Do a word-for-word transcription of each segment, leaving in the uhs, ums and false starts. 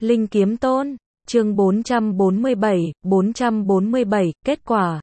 Linh Kiếm Tôn, chương bốn trăm bốn mươi bảy, bốn trăm bốn mươi bảy, kết quả.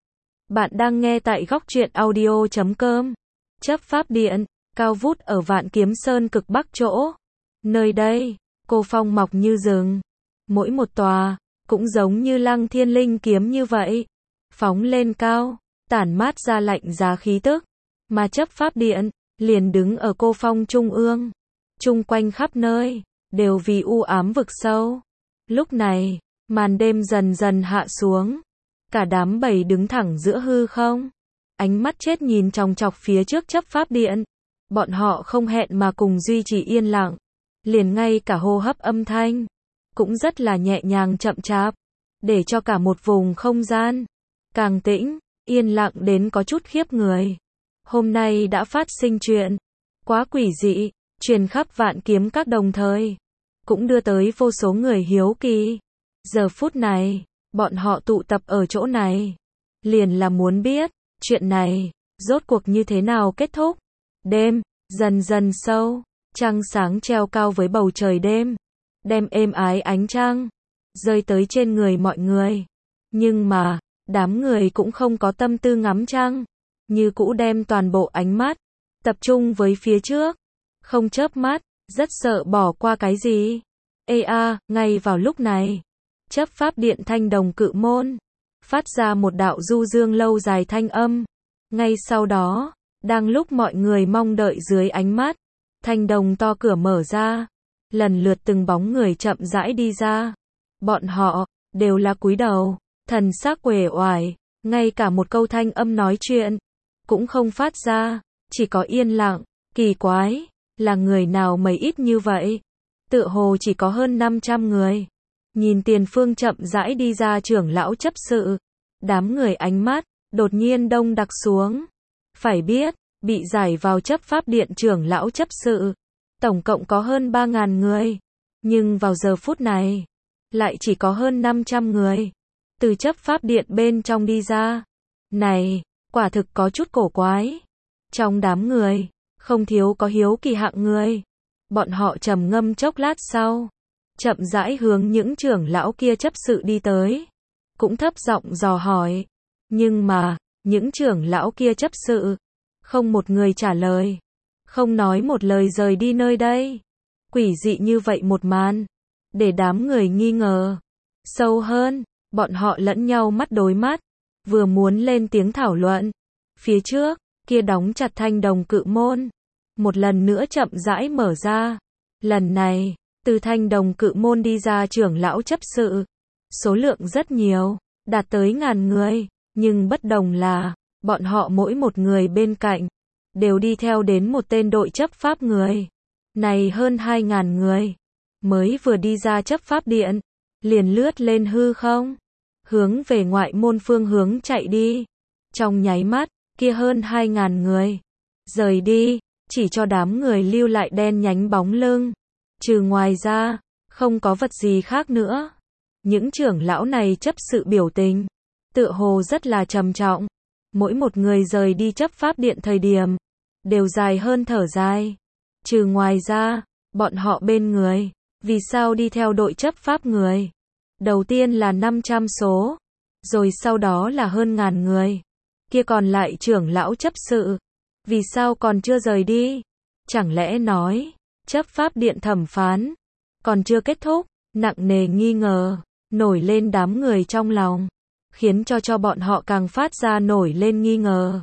Bạn đang nghe tại góc truyện audio chấm com. Chấp pháp điện, cao vút ở Vạn Kiếm Sơn cực bắc chỗ. Nơi đây, cô phong mọc như rừng. Mỗi một tòa, cũng giống như Lăng Thiên Linh kiếm như vậy. Phóng lên cao, tản mát ra lạnh giá khí tức. Mà chấp pháp điện, liền đứng ở cô phong trung ương. Chung quanh khắp nơi, đều vì u ám vực sâu. Lúc này, màn đêm dần dần hạ xuống. Cả đám bầy đứng thẳng giữa hư không. Ánh mắt chết nhìn chòng chọc phía trước chấp pháp điện. Bọn họ không hẹn mà cùng duy trì yên lặng. Liền ngay cả hô hấp âm thanh, cũng rất là nhẹ nhàng chậm chạp. Để cho cả một vùng không gian, càng tĩnh, yên lặng đến có chút khiếp người. Hôm nay đã phát sinh chuyện, quá quỷ dị, truyền khắp Vạn Kiếm các đồng thời. Cũng đưa tới vô số người hiếu kỳ. Giờ phút này, bọn họ tụ tập ở chỗ này. Liền là muốn biết, chuyện này, rốt cuộc như thế nào kết thúc. Đêm, dần dần sâu, trăng sáng treo cao với bầu trời đêm. Đem êm ái ánh trăng, rơi tới trên người mọi người. Nhưng mà, đám người cũng không có tâm tư ngắm trăng. Như cũ đem toàn bộ ánh mắt, tập trung với phía trước. Không chớp mắt, rất sợ bỏ qua cái gì. Ê a, ngay vào lúc này, chấp pháp điện Thanh Đồng Cự Môn, phát ra một đạo du dương lâu dài thanh âm. Ngay sau đó, đang lúc mọi người mong đợi dưới ánh mắt, thanh đồng to cửa mở ra. Lần lượt từng bóng người chậm rãi đi ra. Bọn họ, đều là cúi đầu, thần sắc uể oải, ngay cả một câu thanh âm nói chuyện, cũng không phát ra, chỉ có yên lặng, kỳ quái, là người nào mấy ít như vậy? Tựa hồ chỉ có hơn năm trăm người. Nhìn tiền phương chậm rãi đi ra trưởng lão chấp sự. Đám người ánh mắt, đột nhiên đông đặc xuống. Phải biết, bị giải vào chấp pháp điện trưởng lão chấp sự. Tổng cộng có hơn ba ngàn người. Nhưng vào giờ phút này, lại chỉ có hơn năm trăm người. Từ chấp pháp điện bên trong đi ra. Này, quả thực có chút cổ quái. Trong đám người, không thiếu có hiếu kỳ hạng người. Bọn họ trầm ngâm chốc lát sau, chậm rãi hướng những trưởng lão kia chấp sự đi tới. Cũng thấp giọng dò hỏi. Nhưng mà, những trưởng lão kia chấp sự, không một người trả lời. Không nói một lời rời đi nơi đây. Quỷ dị như vậy một màn, để đám người nghi ngờ. Sâu hơn, bọn họ lẫn nhau mắt đối mắt, vừa muốn lên tiếng thảo luận. Phía trước, kia đóng chặt Thanh Đồng Cự Môn, một lần nữa chậm rãi mở ra. Lần này, từ Thanh Đồng Cự Môn đi ra trưởng lão chấp sự. Số lượng rất nhiều, đạt tới ngàn người. Nhưng bất đồng là, bọn họ mỗi một người bên cạnh, đều đi theo đến một tên đội chấp pháp người. Này hơn hai ngàn người, mới vừa đi ra chấp pháp điện, liền lướt lên hư không, hướng về ngoại môn phương hướng chạy đi. Trong nháy mắt, kia hơn hai ngàn người, rời đi, chỉ cho đám người lưu lại đen nhánh bóng lưng. Trừ ngoài ra, không có vật gì khác nữa. Những trưởng lão này chấp sự biểu tình, tựa hồ rất là trầm trọng. Mỗi một người rời đi chấp pháp điện thời điểm, đều dài hơn thở dài. Trừ ngoài ra, bọn họ bên người, vì sao đi theo đội chấp pháp người? Đầu tiên là năm trăm số, rồi sau đó là hơn ngàn người. Kia còn lại trưởng lão chấp sự, vì sao còn chưa rời đi? Chẳng lẽ nói, chấp pháp điện thẩm phán, còn chưa kết thúc? Nặng nề nghi ngờ, nổi lên đám người trong lòng, khiến cho cho bọn họ càng phát ra nổi lên nghi ngờ.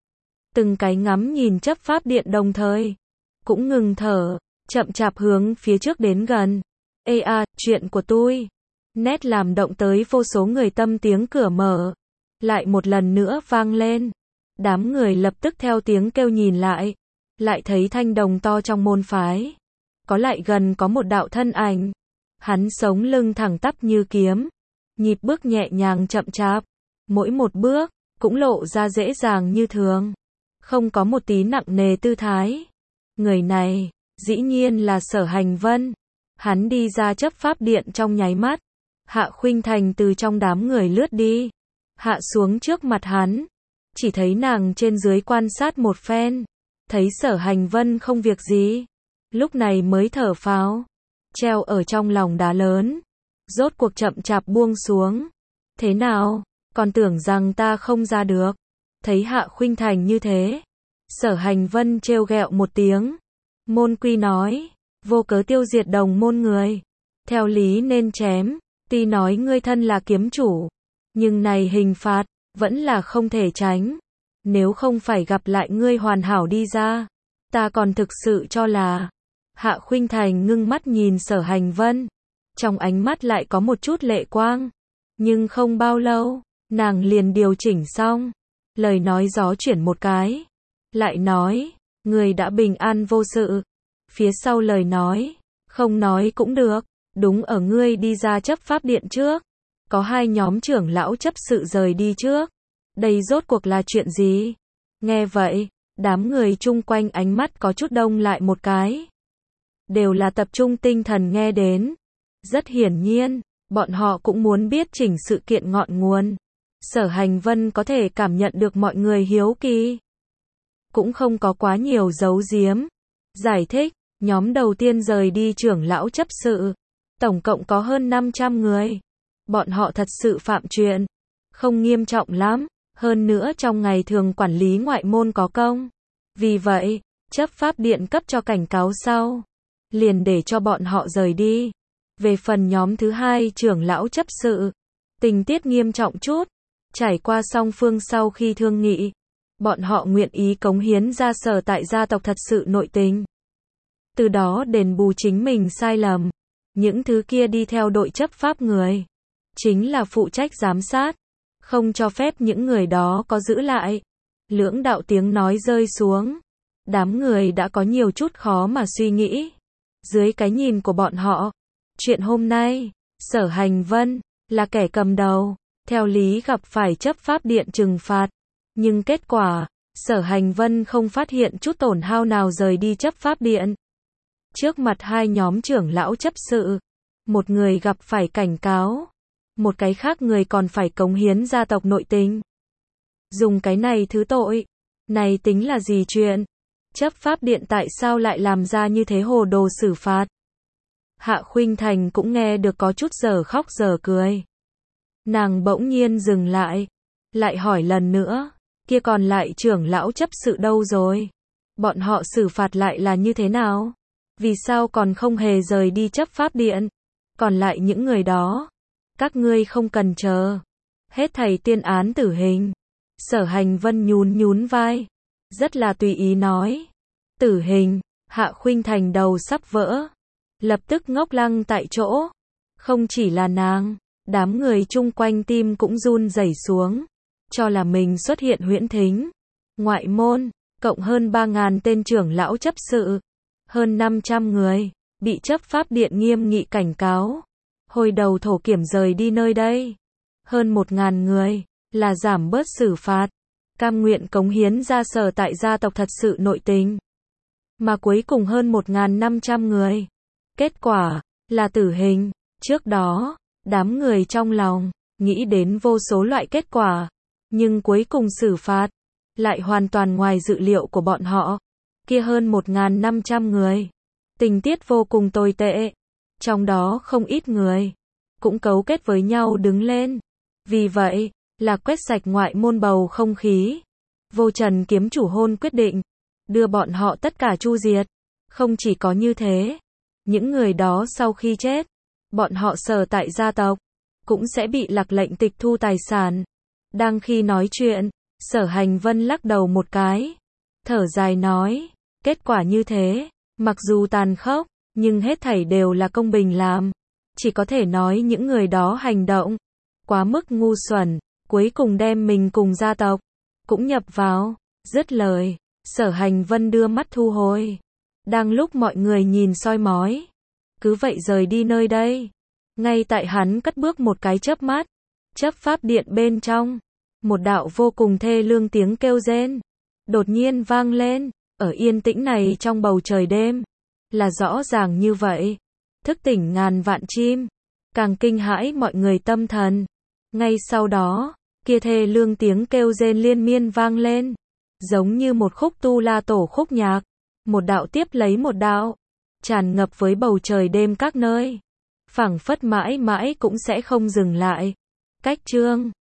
Từng cái ngắm nhìn chấp pháp điện đồng thời, cũng ngừng thở, chậm chạp hướng phía trước đến gần. Ê a, chuyện của tôi. Nét làm động tới vô số người tâm tiếng cửa mở. Lại một lần nữa vang lên. Đám người lập tức theo tiếng kêu nhìn lại. Lại thấy thanh đồng to trong môn phái. Có lại gần có một đạo thân ảnh. Hắn sống lưng thẳng tắp như kiếm. Nhịp bước nhẹ nhàng chậm chạp. Mỗi một bước, cũng lộ ra dễ dàng như thường. Không có một tí nặng nề tư thái. Người này, dĩ nhiên là Sở Hành Vân. Hắn đi ra chấp pháp điện trong nháy mắt. Hạ Khuynh Thành từ trong đám người lướt đi. Hạ xuống trước mặt hắn. Chỉ thấy nàng trên dưới quan sát một phen. Thấy Sở Hành Vân không việc gì. Lúc này mới thở phào. treo ở trong lòng đá lớn, rốt cuộc chậm chạp buông xuống. Thế nào, còn tưởng rằng ta không ra được. Thấy Hạ Khuynh Thành như thế, Sở Hành Vân trêu ghẹo một tiếng. Môn quy nói, vô cớ tiêu diệt đồng môn người, theo lý nên chém, tuy nói ngươi thân là kiếm chủ, nhưng này hình phạt, vẫn là không thể tránh. Nếu không phải gặp lại ngươi hoàn hảo đi ra, ta còn thực sự cho là. Hạ Khuynh Thành ngưng mắt nhìn Sở Hành Vân, trong ánh mắt lại có một chút lệ quang. Nhưng không bao lâu, nàng liền điều chỉnh xong, lời nói gió chuyển một cái, lại nói, người đã bình an vô sự. Phía sau lời nói, không nói cũng được, đúng ở ngươi đi ra chấp pháp điện trước, có hai nhóm trưởng lão chấp sự rời đi trước. Đây rốt cuộc là chuyện gì? Nghe vậy, đám người chung quanh ánh mắt có chút đông lại một cái. Đều là tập trung tinh thần nghe đến. Rất hiển nhiên, bọn họ cũng muốn biết chỉnh sự kiện ngọn nguồn. Sở Hành Vân có thể cảm nhận được mọi người hiếu kỳ, cũng không có quá nhiều giấu giếm. Giải thích, nhóm đầu tiên rời đi trưởng lão chấp sự, tổng cộng có hơn năm trăm người. Bọn họ thật sự phạm chuyện, không nghiêm trọng lắm, hơn nữa trong ngày thường quản lý ngoại môn có công. Vì vậy, chấp pháp điện cấp cho cảnh cáo sau, liền để cho bọn họ rời đi. Về phần nhóm thứ hai trưởng lão chấp sự, tình tiết nghiêm trọng chút, trải qua song phương sau khi thương nghị, bọn họ nguyện ý cống hiến ra sở tại gia tộc thật sự nội tình, từ đó đền bù chính mình sai lầm. Những thứ kia đi theo đội chấp pháp người, chính là phụ trách giám sát, không cho phép những người đó có giữ lại. Lưỡng đạo tiếng nói rơi xuống, đám người đã có nhiều chút khó mà suy nghĩ. Dưới cái nhìn của bọn họ, chuyện hôm nay, Sở Hành Vân là kẻ cầm đầu, theo lý gặp phải chấp pháp điện trừng phạt. Nhưng kết quả, Sở Hành Vân không phát hiện chút tổn hao nào rời đi chấp pháp điện. Trước mặt hai nhóm trưởng lão chấp sự, một người gặp phải cảnh cáo, một cái khác người còn phải cống hiến gia tộc nội tình. Dùng cái này thứ tội, này tính là gì chuyện? Chấp pháp điện tại sao lại làm ra như thế hồ đồ xử phạt? Hạ Khuynh Thành cũng nghe được có chút giờ khóc giờ cười. Nàng bỗng nhiên dừng lại, lại hỏi lần nữa, kia còn lại trưởng lão chấp sự đâu rồi? Bọn họ xử phạt lại là như thế nào? Vì sao còn không hề rời đi chấp pháp điện? Còn lại những người đó, các ngươi không cần chờ, hết thảy tuyên án tử hình. Sở Hành Vân nhún nhún vai, rất là tùy ý nói, tử hình. Hạ Khuynh Thành đầu sắp vỡ, lập tức ngốc lăng tại chỗ. Không chỉ là nàng, đám người chung quanh tim cũng run rẩy xuống, cho là mình xuất hiện huyễn thính. Ngoại môn, cộng hơn ba ngàn tên trưởng lão chấp sự, hơn năm trăm người, bị chấp pháp điện nghiêm nghị cảnh cáo. Hồi đầu thổ kiểm rời đi nơi đây. Hơn một ngàn người, là giảm bớt xử phạt, cam nguyện cống hiến ra sở tại gia tộc thật sự nội tình. Mà cuối cùng hơn một ngàn năm trăm người. Kết quả, là tử hình. Trước đó, đám người trong lòng, nghĩ đến vô số loại kết quả. Nhưng cuối cùng xử phạt, lại hoàn toàn ngoài dự liệu của bọn họ. Kia hơn một ngàn năm trăm người. Tình tiết vô cùng tồi tệ. Trong đó không ít người, cũng cấu kết với nhau đứng lên. Vì vậy, là quét sạch ngoại môn bầu không khí. Vô Trần kiếm chủ hôn quyết định, đưa bọn họ tất cả chu diệt. Không chỉ có như thế, những người đó sau khi chết, bọn họ sở tại gia tộc, cũng sẽ bị lạc lệnh tịch thu tài sản. Đang khi nói chuyện, Sở Hành Vân lắc đầu một cái, thở dài nói, kết quả như thế, mặc dù tàn khốc, nhưng hết thảy đều là công bình làm. Chỉ có thể nói những người đó hành động quá mức ngu xuẩn, cuối cùng đem mình cùng gia tộc cũng nhập vào. Dứt lời, Sở Hành Vân đưa mắt thu hồi. Đang lúc mọi người nhìn soi mói, cứ vậy rời đi nơi đây. Ngay tại hắn cất bước một cái chớp mắt, chấp pháp điện bên trong, một đạo vô cùng thê lương tiếng kêu rên đột nhiên vang lên. Ở yên tĩnh này trong bầu trời đêm, là rõ ràng như vậy, thức tỉnh ngàn vạn chim, càng kinh hãi mọi người tâm thần. Ngay sau đó, kia thê lương tiếng kêu rên liên miên vang lên, giống như một khúc tu la tổ khúc nhạc, một đạo tiếp lấy một đạo, tràn ngập với bầu trời đêm các nơi. Phảng phất mãi mãi cũng sẽ không dừng lại. Cách chương